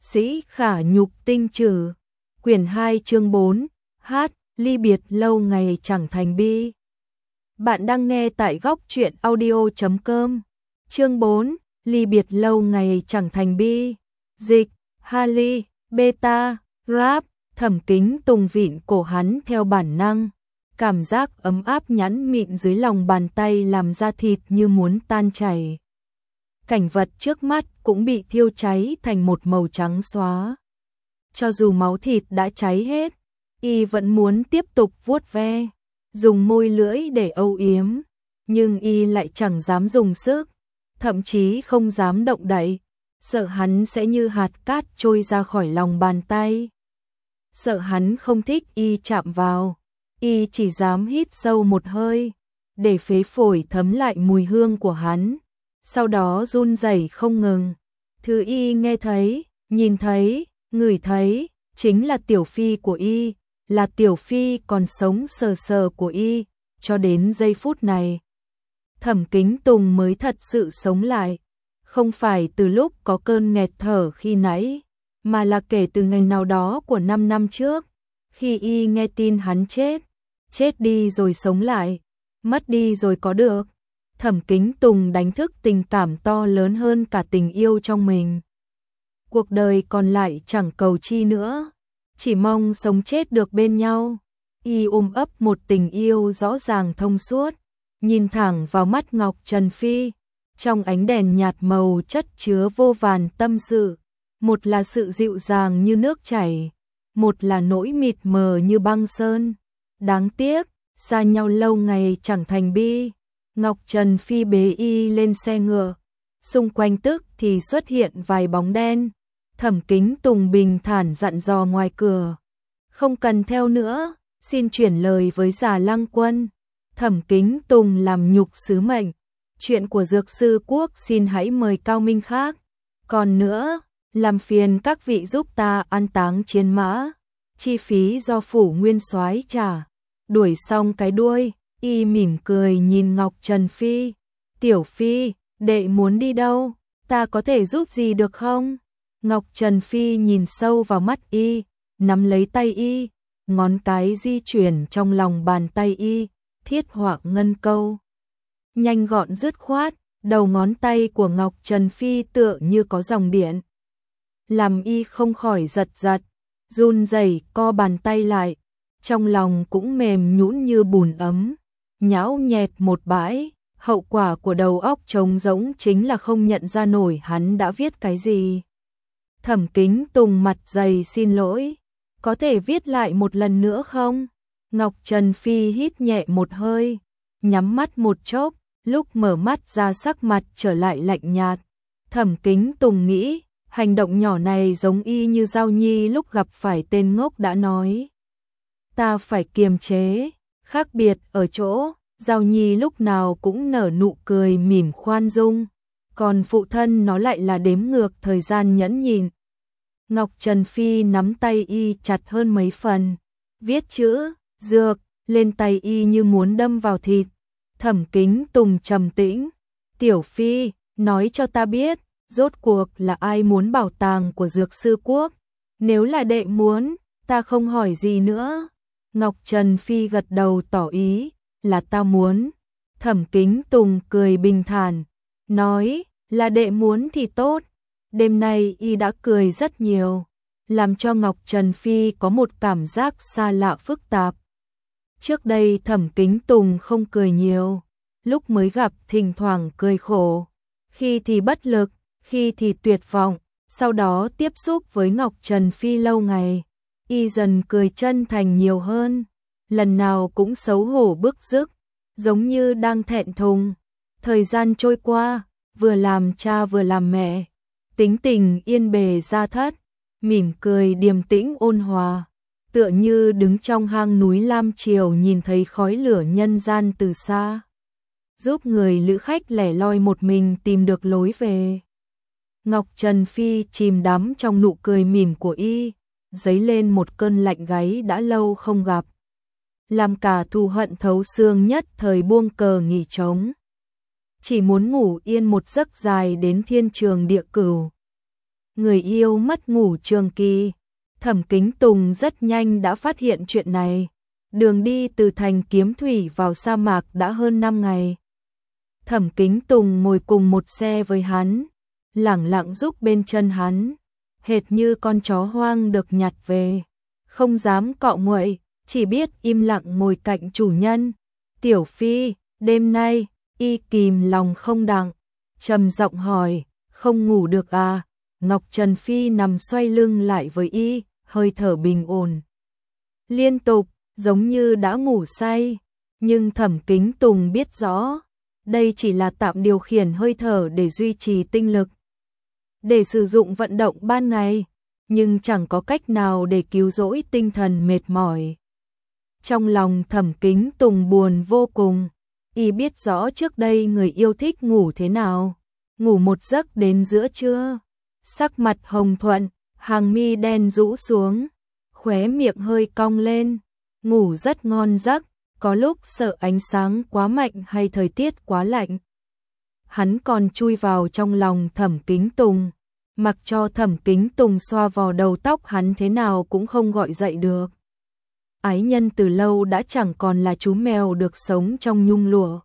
Sĩ Khả Nhục Tinh Trừ. Quyển 2 chương 4. Hát, ly biệt lâu ngày chẳng thành bi. Bạn đang nghe tại góc truyện audio.com. Chương 4. Ly biệt lâu ngày chẳng thành bi. Dịch, Hali, Beta, Rap. Thẩm Kính Tùng vịn cổ hắn theo bản năng. Cảm giác ấm áp nhẵn mịn dưới lòng bàn tay làm da thịt như muốn tan chảy. Cảnh vật trước mắt cũng bị thiêu cháy thành một màu trắng xóa. Cho dù máu thịt đã cháy hết, y vẫn muốn tiếp tục vuốt ve, dùng môi lưỡi để âu yếm, nhưng y lại chẳng dám dùng sức, thậm chí không dám động đậy, sợ hắn sẽ như hạt cát trôi ra khỏi lòng bàn tay. Sợ hắn không thích y chạm vào, y chỉ dám hít sâu một hơi, để phế phổi thấm lại mùi hương của hắn. Sau đó run rẩy không ngừng. Thứ y nghe thấy, nhìn thấy, ngửi thấy, chính là tiểu phi của y, là tiểu phi còn sống sờ sờ của y, cho đến giây phút này. Thẩm Kính Tùng mới thật sự sống lại, không phải từ lúc có cơn nghẹt thở khi nãy, mà là kể từ ngày nào đó của 5 năm trước, khi y nghe tin hắn chết đi rồi sống lại, mất đi rồi có được. Thẩm Kính Tùng đánh thức tình cảm to lớn hơn cả tình yêu trong mình. Cuộc đời còn lại chẳng cầu chi nữa, chỉ mong sống chết được bên nhau. Y ôm ấp một tình yêu rõ ràng thông suốt, nhìn thẳng vào mắt Ngọc Trần Phi, trong ánh đèn nhạt màu chất chứa vô vàn tâm sự, một là sự dịu dàng như nước chảy, một là nỗi mịt mờ như băng sơn. Đáng tiếc, xa nhau lâu ngày chẳng thành bi. Ngọc Trần Phi bế y lên xe ngựa, xung quanh tức thì xuất hiện vài bóng đen. Thẩm Kính Tùng bình thản dặn dò ngoài cửa, không cần theo nữa, xin chuyển lời với Già Lăng Quân. Thẩm Kính Tùng làm nhục sứ mệnh, chuyện của Dược Sư Quốc xin hãy mời cao minh khác. Còn nữa, làm phiền các vị giúp ta an táng chiến mã, chi phí do phủ nguyên soái trả. Đuổi xong cái đuôi, y mỉm cười nhìn Ngọc Trần Phi. Tiểu Phi, đệ muốn đi đâu? Ta có thể giúp gì được không? Ngọc Trần Phi nhìn sâu vào mắt y, nắm lấy tay y, ngón cái di chuyển trong lòng bàn tay y, thiết họa ngân câu. Nhanh gọn dứt khoát, đầu ngón tay của Ngọc Trần Phi tựa như có dòng điện. Làm y không khỏi giật giật, run rẩy co bàn tay lại, trong lòng cũng mềm nhũn như bùn ấm. Nhão nhẹt một bãi, hậu quả của đầu óc trống rỗng chính là không nhận ra nổi hắn đã viết cái gì. Thẩm Kính Tùng mặt dày xin lỗi, có thể viết lại một lần nữa không? Ngọc Trần Phi hít nhẹ một hơi, nhắm mắt một chốc, lúc mở mắt ra sắc mặt trở lại lạnh nhạt. Thẩm Kính Tùng nghĩ, hành động nhỏ này giống y như Giao Nhi lúc gặp phải tên ngốc đã nói. Ta phải kiềm chế. Khác biệt ở chỗ, Giao Nhi lúc nào cũng nở nụ cười mỉm khoan dung, còn phụ thân nó lại là đếm ngược thời gian nhẫn nhịn. Ngọc Trần Phi nắm tay y chặt hơn mấy phần, viết chữ, dược, lên tay y như muốn đâm vào thịt. Thẩm Kính Tùng trầm tĩnh, Tiểu Phi, nói cho ta biết, rốt cuộc là ai muốn bảo tàng của Dược Sư Quốc? Nếu là đệ muốn, ta không hỏi gì nữa. Ngọc Trần Phi gật đầu tỏ ý, là ta muốn. Thẩm Kính Tùng cười bình thản, nói, là đệ muốn thì tốt. Đêm nay y đã cười rất nhiều, làm cho Ngọc Trần Phi có một cảm giác xa lạ phức tạp. Trước đây Thẩm Kính Tùng không cười nhiều, lúc mới gặp thỉnh thoảng cười khổ, khi thì bất lực, khi thì tuyệt vọng. Sau đó tiếp xúc với Ngọc Trần Phi lâu ngày, y dần cười chân thành nhiều hơn, lần nào cũng xấu hổ bức rứt, giống như đang thẹn thùng. Thời gian trôi qua, vừa làm cha vừa làm mẹ, tính tình yên bề gia thất, mỉm cười điềm tĩnh ôn hòa, tựa như đứng trong hang núi lam triều nhìn thấy khói lửa nhân gian từ xa, giúp người lữ khách lẻ loi một mình tìm được lối về. Ngọc Trần Phi chìm đắm trong nụ cười mỉm của y, dấy lên một cơn lạnh gáy đã lâu không gặp, làm cả thù hận thấu xương nhất thời buông cờ nghỉ trống. Chỉ muốn ngủ yên một giấc dài đến thiên trường địa cửu. người yêu mất ngủ trường kỳ. Thẩm Kính Tùng rất nhanh đã phát hiện chuyện này. Đường đi từ thành Kiếm Thủy vào sa mạc đã hơn 5 ngày. Thẩm Kính Tùng ngồi cùng một xe với hắn, lẳng lặng giúp bên chân hắn, hệt như con chó hoang được nhặt về, không dám cọ nguậy, chỉ biết im lặng ngồi cạnh chủ nhân. Tiểu Phi, đêm nay, y kìm lòng không đặng, trầm giọng hỏi, không ngủ được à? Ngọc Trần Phi nằm xoay lưng lại với y, hơi thở bình ổn liên tục, giống như đã ngủ say, nhưng Thẩm Kính Tùng biết rõ, đây chỉ là tạm điều khiển hơi thở để duy trì tinh lực, để sử dụng vận động ban ngày, nhưng chẳng có cách nào để cứu rỗi tinh thần mệt mỏi. Trong lòng Thẩm Kính Tùng buồn vô cùng, y biết rõ trước đây người yêu thích ngủ thế nào, ngủ một giấc đến giữa trưa, sắc mặt hồng thuận, hàng mi đen rũ xuống, khóe miệng hơi cong lên, ngủ rất ngon giấc, có lúc sợ ánh sáng quá mạnh hay thời tiết quá lạnh. Hắn còn chui vào trong lòng Thẩm Kính Tùng, mặc cho Thẩm Kính Tùng xoa vào đầu tóc hắn thế nào cũng không gọi dậy được. Ái nhân từ lâu đã chẳng còn là chú mèo được sống trong nhung lụa.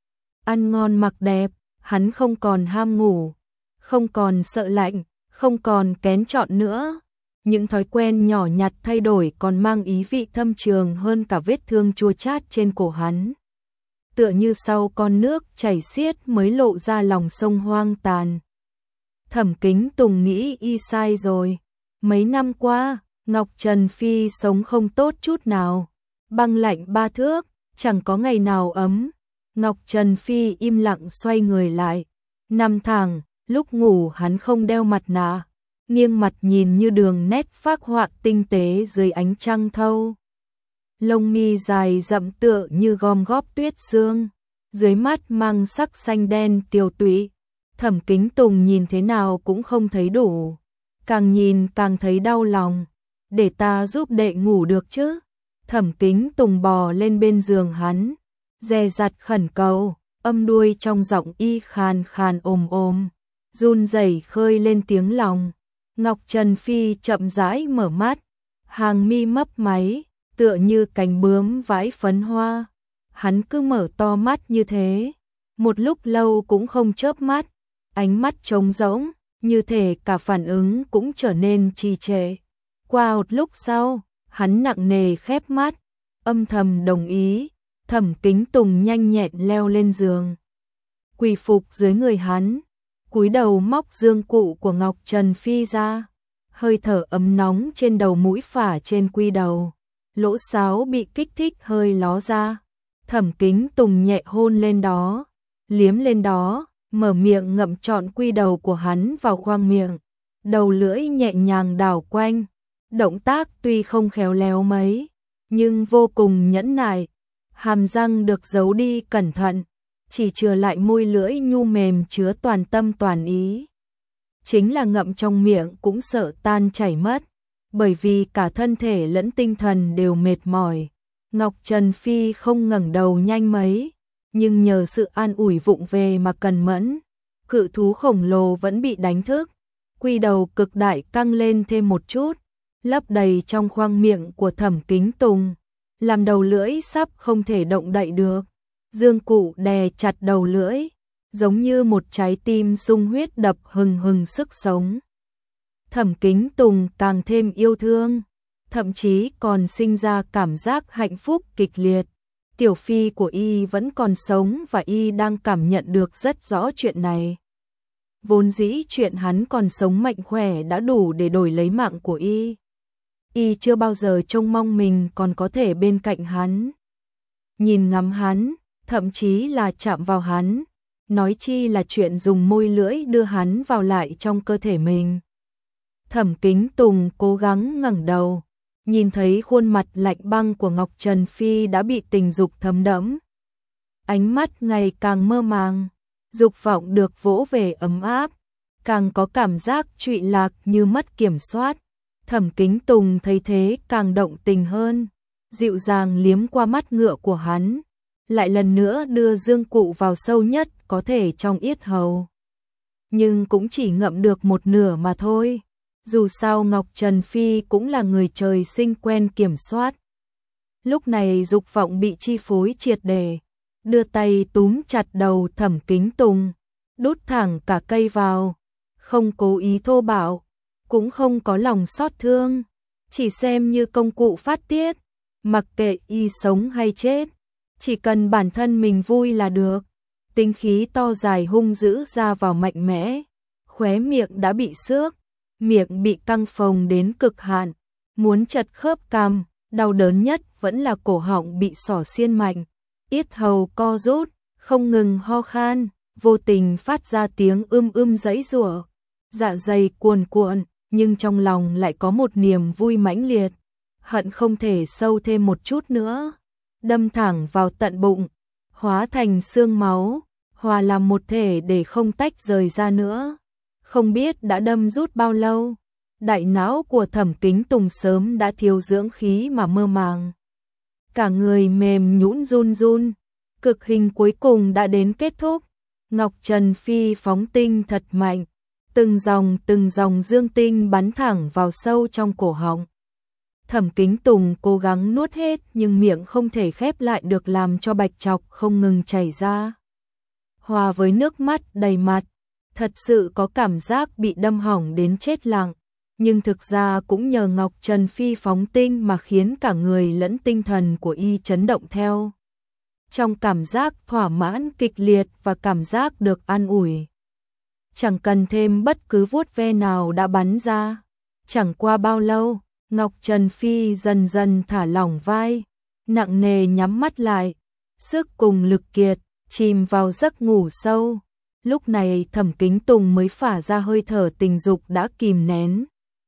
Ăn ngon mặc đẹp, hắn không còn ham ngủ, không còn sợ lạnh, không còn kén chọn nữa. Những thói quen nhỏ nhặt thay đổi còn mang ý vị thâm trường hơn cả vết thương chua chát trên cổ hắn. Tựa như sau con nước chảy xiết mới lộ ra lòng sông hoang tàn. Thẩm Kính Tùng nghĩ y sai rồi. Mấy năm qua, Ngọc Trần Phi sống không tốt chút nào. Băng lạnh 3 thước, chẳng có ngày nào ấm. Ngọc Trần Phi im lặng xoay người lại. Nằm thẳng, lúc ngủ hắn không đeo mặt nạ. Nghiêng mặt nhìn như đường nét phác họa tinh tế dưới ánh trăng thâu. Lông mi dài rậm tựa như gom góp tuyết sương, dưới mắt mang sắc xanh đen tiều tụy. Thẩm Kính Tùng nhìn thế nào cũng không thấy đủ, càng nhìn càng thấy đau lòng. Để ta giúp đệ ngủ được chứ? Thẩm Kính Tùng bò lên bên giường hắn, dè dặt khẩn cầu, âm đuôi trong giọng y khàn khàn ồm ồm, run rẩy khơi lên tiếng lòng. Ngọc Trần Phi chậm rãi mở mắt, hàng mi mấp máy, tựa như cánh bướm vãi phấn hoa. Hắn cứ mở to mắt như thế, một lúc lâu cũng không chớp mắt, ánh mắt trống rỗng, như thể cả phản ứng cũng trở nên trì trệ. Qua một lúc sau, hắn nặng nề khép mắt, âm thầm đồng ý. Thẩm Kính Tùng nhanh nhẹn leo lên giường, quỳ phục dưới người hắn, cúi đầu móc dương cụ của Ngọc Trần Phi ra, hơi thở ấm nóng trên đầu mũi phả trên quy đầu, lỗ sáo bị kích thích hơi ló ra. Thẩm Kính Tùng nhẹ hôn lên đó, liếm lên đó, mở miệng ngậm trọn quy đầu của hắn vào khoang miệng, đầu lưỡi nhẹ nhàng đảo quanh, động tác tuy không khéo léo mấy, nhưng vô cùng nhẫn nại, hàm răng được giấu đi cẩn thận, chỉ chừa lại môi lưỡi nhu mềm chứa toàn tâm toàn ý. Chính là ngậm trong miệng cũng sợ tan chảy mất, bởi vì cả thân thể lẫn tinh thần đều mệt mỏi. Ngọc Trần Phi không ngẩng đầu nhanh mấy, nhưng nhờ sự an ủi vụng về mà cần mẫn, cự thú khổng lồ vẫn bị đánh thức. Quy đầu cực đại căng lên thêm một chút, lấp đầy trong khoang miệng của Thẩm Kính Tùng, làm đầu lưỡi sắp không thể động đậy được. Dương cụ đè chặt đầu lưỡi, giống như một trái tim sung huyết đập hừng hừng sức sống. Thẩm Kính Tùng càng thêm yêu thương, thậm chí còn sinh ra cảm giác hạnh phúc kịch liệt. Tiểu Phi của y vẫn còn sống và y đang cảm nhận được rất rõ chuyện này. Vốn dĩ chuyện hắn còn sống mạnh khỏe đã đủ để đổi lấy mạng của y. Y chưa bao giờ trông mong mình còn có thể bên cạnh hắn, nhìn ngắm hắn, thậm chí là chạm vào hắn, nói chi là chuyện dùng môi lưỡi đưa hắn vào lại trong cơ thể mình. Thẩm Kính Tùng cố gắng ngẩng đầu, nhìn thấy khuôn mặt lạnh băng của Ngọc Trần Phi đã bị tình dục thấm đẫm. Ánh mắt ngày càng mơ màng, dục vọng được vỗ về ấm áp, càng có cảm giác trụy lạc như mất kiểm soát. Thẩm Kính Tùng thấy thế càng động tình hơn, dịu dàng liếm qua mắt ngựa của hắn, lại lần nữa đưa dương cụ vào sâu nhất có thể trong yết hầu. Nhưng cũng chỉ ngậm được một nửa mà thôi. Dù sao Ngọc Trần Phi cũng là người trời sinh quen kiểm soát. Lúc này dục vọng bị chi phối triệt để, đưa tay túm chặt đầu Thẩm Kính Tùng, đút thẳng cả cây vào, không cố ý thô bạo, cũng không có lòng xót thương, chỉ xem như công cụ phát tiết, mặc kệ y sống hay chết, chỉ cần bản thân mình vui là được. Tính khí to dài hung dữ ra vào mạnh mẽ, khóe miệng đã bị xước, miệng bị căng phồng đến cực hạn, muốn chật khớp cằm, đau đớn nhất vẫn là cổ họng bị xỏ xiên mạnh, yết hầu co rút, không ngừng ho khan, vô tình phát ra tiếng giãy giụa, dạ dày cuồn cuộn, nhưng trong lòng lại có một niềm vui mãnh liệt, hận không thể sâu thêm một chút nữa, đâm thẳng vào tận bụng, hóa thành xương máu, hòa làm một thể để không tách rời ra nữa. Không biết đã đâm rút bao lâu, đại não của Thẩm Kính Tùng sớm đã thiếu dưỡng khí mà mơ màng. Cả người mềm nhũn run run, cực hình cuối cùng đã đến kết thúc. Ngọc Trần Phi phóng tinh thật mạnh, từng dòng dương tinh bắn thẳng vào sâu trong cổ họng. Thẩm Kính Tùng cố gắng nuốt hết nhưng miệng không thể khép lại được, làm cho bạch trọc không ngừng chảy ra. Hòa với nước mắt đầy mặt, thật sự có cảm giác bị đâm hỏng đến chết lặng, nhưng thực ra cũng nhờ Ngọc Trần Phi phóng tinh mà khiến cả người lẫn tinh thần của y chấn động theo. Trong cảm giác thỏa mãn kịch liệt và cảm giác được an ủi. Chẳng cần thêm bất cứ vuốt ve nào đã bắn ra. Chẳng qua bao lâu, Ngọc Trần Phi dần dần thả lỏng vai, nặng nề nhắm mắt lại, sức cùng lực kiệt, chìm vào giấc ngủ sâu. Lúc này Thẩm Kính Tùng mới phả ra hơi thở tình dục đã kìm nén.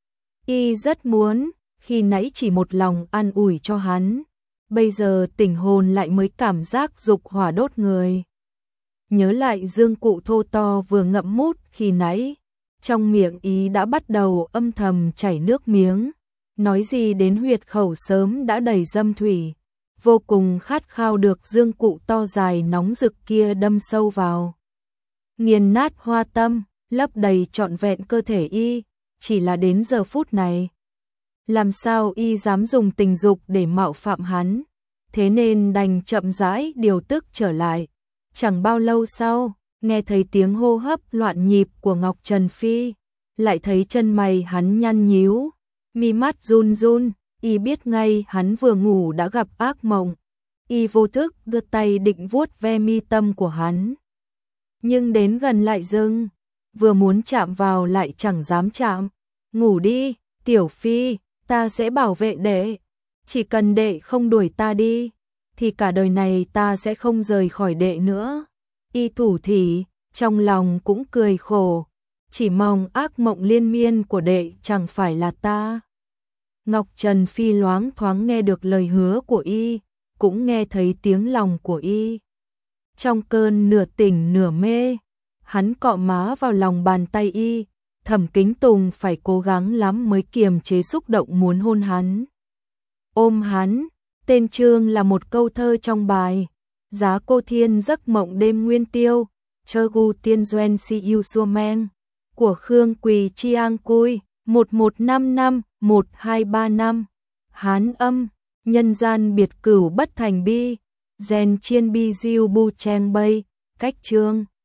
Y rất muốn, khi nãy chỉ một lòng an ủi cho hắn, bây giờ tỉnh hồn lại mới cảm giác dục hỏa đốt người. Nhớ lại dương cụ thô to vừa ngậm mút khi nãy, trong miệng ý đã bắt đầu âm thầm chảy nước miếng, nói gì đến huyệt khẩu sớm đã đầy dâm thủy, vô cùng khát khao được dương cụ to dài nóng rực kia đâm sâu vào. Nghiền nát hoa tâm, lấp đầy trọn vẹn cơ thể y, chỉ là đến giờ phút này. Làm sao y dám dùng tình dục để mạo phạm hắn, thế nên đành chậm rãi điều tức trở lại. Chẳng bao lâu sau, nghe thấy tiếng hô hấp loạn nhịp của Ngọc Trần Phi, lại thấy chân mày hắn nhăn nhíu, mi mắt run run, y biết ngay hắn vừa ngủ đã gặp ác mộng. Y vô thức đưa tay định vuốt ve mi tâm của hắn. Nhưng đến gần lại dừng, vừa muốn chạm vào lại chẳng dám chạm. Ngủ đi, Tiểu Phi, ta sẽ bảo vệ đệ. Chỉ cần đệ không đuổi ta đi, thì cả đời này ta sẽ không rời khỏi đệ nữa. Y thủ thỉ, trong lòng cũng cười khổ, chỉ mong ác mộng liên miên của đệ chẳng phải là ta. Ngọc Trần Phi loáng thoáng nghe được lời hứa của y, cũng nghe thấy tiếng lòng của y. Trong cơn nửa tỉnh nửa mê, hắn cọ má vào lòng bàn tay y, Thẩm Kính Tùng phải cố gắng lắm mới kiềm chế xúc động muốn hôn hắn. Ôm hắn, tên chương là một câu thơ trong bài Giá cô thiên giấc mộng đêm nguyên tiêu, chơ gu tiên doen si yêu xua men, của Khương Quỳ Chiang Cui, 1155-1235. Hán âm, nhân gian biệt cửu bất thành bi, gen chiên bi diêu bu cheng bay, cách chương.